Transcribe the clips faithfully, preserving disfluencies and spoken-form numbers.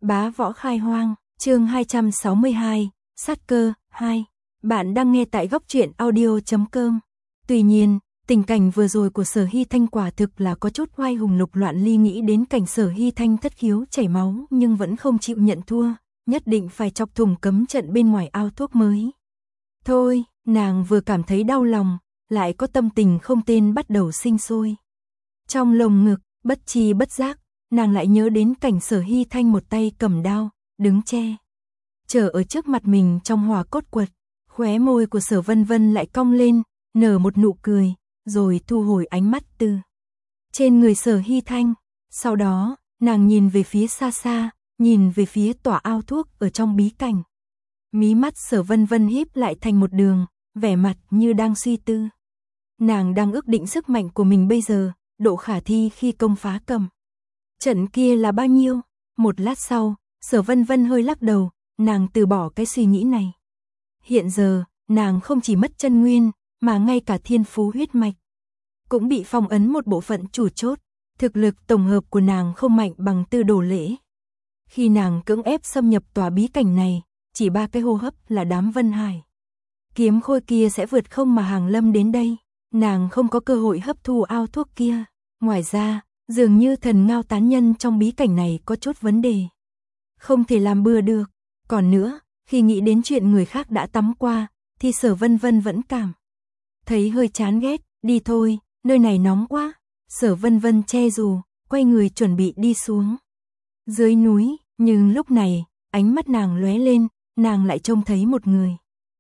Bá Võ Khai Hoang, chương hai trăm sáu mươi hai, Sát Cơ, hai. Bạn đang nghe tại góc truyện audio chấm com. Tuy nhiên, tình cảnh vừa rồi của Sở Hy Thanh quả thực là có chút oai hùng Lục Loạn Ly nghĩ đến cảnh Sở Hy Thanh thất khiếu chảy máu nhưng vẫn không chịu nhận thua, nhất định phải chọc thủng cấm trận bên ngoài ao thuốc mới. Thôi, nàng vừa cảm thấy đau lòng, lại có tâm tình không tên bắt đầu sinh sôi. Trong lồng ngực, bất tri bất giác, nàng lại nhớ đến cảnh Sở Hy Thanh một tay cầm đao, đứng che chờ ở trước mặt mình trong hỏa cốt quật. Khóe môi của Sở Vân Vân lại cong lên, nở một nụ cười, rồi thu hồi ánh mắt từ trên người Sở Hy Thanh. Sau đó, nàng nhìn về phía xa xa, nhìn về phía tòa ao thuốc ở trong bí cảnh. Mí mắt Sở Vân Vân híp lại thành một đường, vẻ mặt như đang suy tư. Nàng đang ước định sức mạnh của mình bây giờ, độ khả thi khi công phá cầm trận kia là bao nhiêu. Một lát sau, Sở Vân Vân hơi lắc đầu, nàng từ bỏ cái suy nghĩ này. Hiện giờ, nàng không chỉ mất chân nguyên, mà ngay cả thiên phú huyết mạch cũng bị phong ấn một bộ phận chủ chốt. Thực lực tổng hợp của nàng không mạnh bằng Tư Đồ Lễ. Khi nàng cưỡng ép xâm nhập tòa bí cảnh này, chỉ ba cái hô hấp là đám Vân Hải kiếm khôi kia sẽ vượt không mà hàng lâm đến đây. Nàng không có cơ hội hấp thu ao thuốc kia. Ngoài ra, dường như thần ngao tán nhân trong bí cảnh này có chút vấn đề, không thể làm bừa được. Còn nữa, khi nghĩ đến chuyện người khác đã tắm qua, thì Sở Vân Vân vẫn cảm thấy hơi chán ghét. Đi thôi, nơi này nóng quá. Sở Vân Vân che dù, quay người chuẩn bị đi xuống dưới núi, nhưng lúc này, ánh mắt nàng lóe lên, nàng lại trông thấy một người.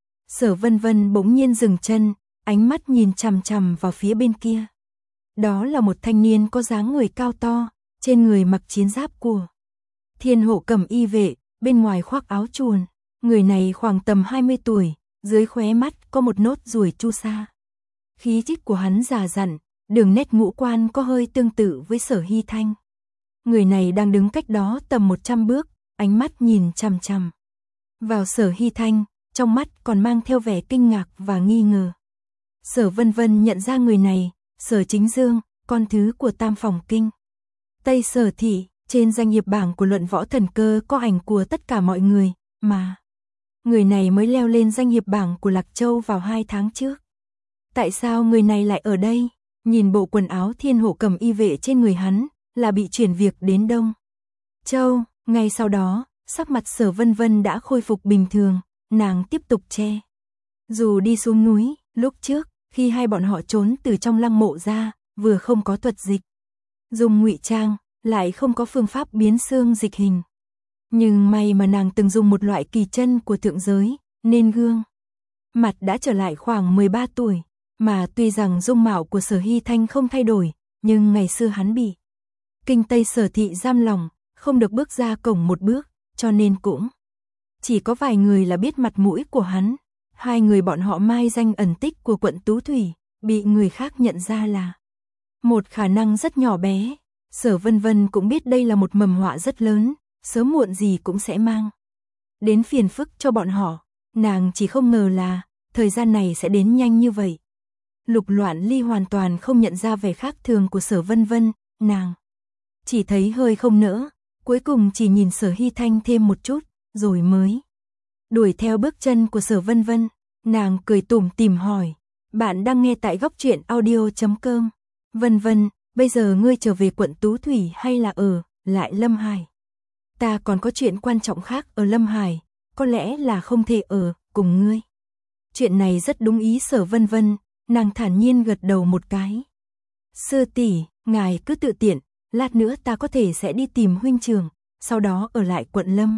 Sở Vân Vân bỗng nhiên dừng chân, ánh mắt nhìn chằm chằm vào phía bên kia. Đó là một thanh niên có dáng người cao to, trên người mặc chiến giáp của Thiên Hộ Cầm Y vệ, bên ngoài khoác áo chuồn. Người này khoảng tầm hai mươi tuổi, dưới khóe mắt có một nốt ruồi chu sa. Khí chất của hắn già dặn, đường nét ngũ quan có hơi tương tự với Sở Hy Thanh. Người này đang đứng cách đó tầm một trăm bước, ánh mắt nhìn chằm chằm vào Sở Hy Thanh, trong mắt còn mang theo vẻ kinh ngạc và nghi ngờ. Sở Vân Vân nhận ra người này, Sở Chính Dương, con thứ của Tam Phòng Kinh Tây Sở Thị. Trên danh hiệp bảng của Luận Võ Thần Cơ có ảnh của tất cả mọi người, mà người này mới leo lên danh hiệp bảng của Lạc Châu vào hai tháng trước. Tại sao người này lại ở đây? Nhìn bộ quần áo Thiên Hộ Cầm Y vệ trên người hắn, là bị chuyển việc đến Đông Châu. Ngay sau đó, sắc mặt Sở Vân Vân đã khôi phục bình thường, nàng tiếp tục che dù đi xuống núi. Lúc trước, khi hai bọn họ trốn từ trong lăng mộ ra, vừa không có thuật dịch dùng ngụy trang, lại không có phương pháp biến xương dịch hình. Nhưng may mà nàng từng dùng một loại kỳ chân của thượng giới, nên gương mặt đã trở lại khoảng mười ba tuổi. Mà tuy rằng dung mạo của Sở Hy Thanh không thay đổi, nhưng ngày xưa hắn bị Kinh Tây Sở Thị giam lòng, không được bước ra cổng một bước, cho nên cũng chỉ có vài người là biết mặt mũi của hắn. Hai người bọn họ mai danh ẩn tích của quận Tú Thủy, bị người khác nhận ra là một khả năng rất nhỏ bé. Sở Vân Vân cũng biết đây là một mầm họa rất lớn, sớm muộn gì cũng sẽ mang đến phiền phức cho bọn họ. Nàng chỉ không ngờ là thời gian này sẽ đến nhanh như vậy. Lục Loạn Ly hoàn toàn không nhận ra vẻ khác thường của Sở Vân Vân, nàng chỉ thấy hơi không nỡ, cuối cùng chỉ nhìn Sở Hy Thanh thêm một chút, rồi mới đuổi theo bước chân của Sở Vân Vân. Nàng cười tủm tỉm hỏi, bạn đang nghe tại góc truyện audio chấm com. Vân Vân, bây giờ ngươi trở về quận Tú Thủy hay là ở lại Lâm Hải? Ta còn có chuyện quan trọng khác ở Lâm Hải, có lẽ là không thể ở cùng ngươi. Chuyện này rất đúng ý Sở Vân Vân, nàng thản nhiên gật đầu một cái. Sư tỷ, ngài cứ tự tiện, lát nữa ta có thể sẽ đi tìm huynh trưởng, sau đó ở lại quận Lâm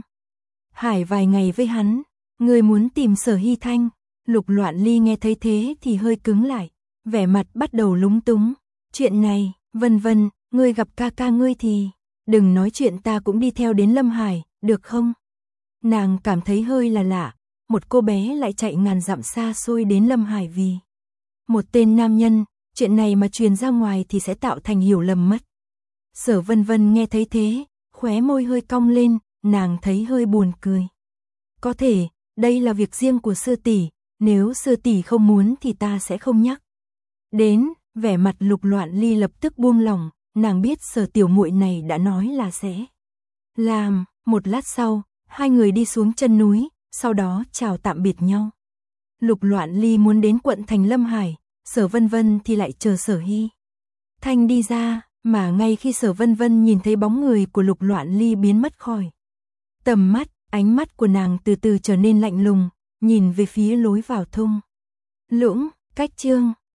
Hải vài ngày với hắn. Ngươi muốn tìm Sở Hy Thanh? Lục Loạn Ly nghe thấy thế thì hơi cứng lại, vẻ mặt bắt đầu lúng túng. Chuyện này, Vân Vân, ngươi gặp ca ca ngươi thì đừng nói chuyện ta cũng đi theo đến Lâm Hải, được không? Nàng cảm thấy hơi là lạ, một cô bé lại chạy ngàn dặm xa xôi đến Lâm Hải vì một tên nam nhân, chuyện này mà truyền ra ngoài thì sẽ tạo thành hiểu lầm mất. Sở Vân Vân nghe thấy thế, khóe môi hơi cong lên, nàng thấy hơi buồn cười. Có thể, đây là việc riêng của sư tỷ, nếu sư tỷ không muốn thì ta sẽ không nhắc đến. Vẻ mặt Lục Loạn Ly lập tức buông lỏng, nàng biết Sở tiểu muội này đã nói là sẽ làm, Một lát sau, hai người đi xuống chân núi, sau đó chào tạm biệt nhau. Lục Loạn Ly muốn đến quận thành Lâm Hải, Sở Vân Vân thì lại chờ Sở Hy Thanh đi ra, mà ngay khi Sở Vân Vân nhìn thấy bóng người của Lục Loạn Ly biến mất khỏi tầm mắt, ánh mắt của nàng từ từ trở nên lạnh lùng, nhìn về phía lối vào thung lũng, cách chương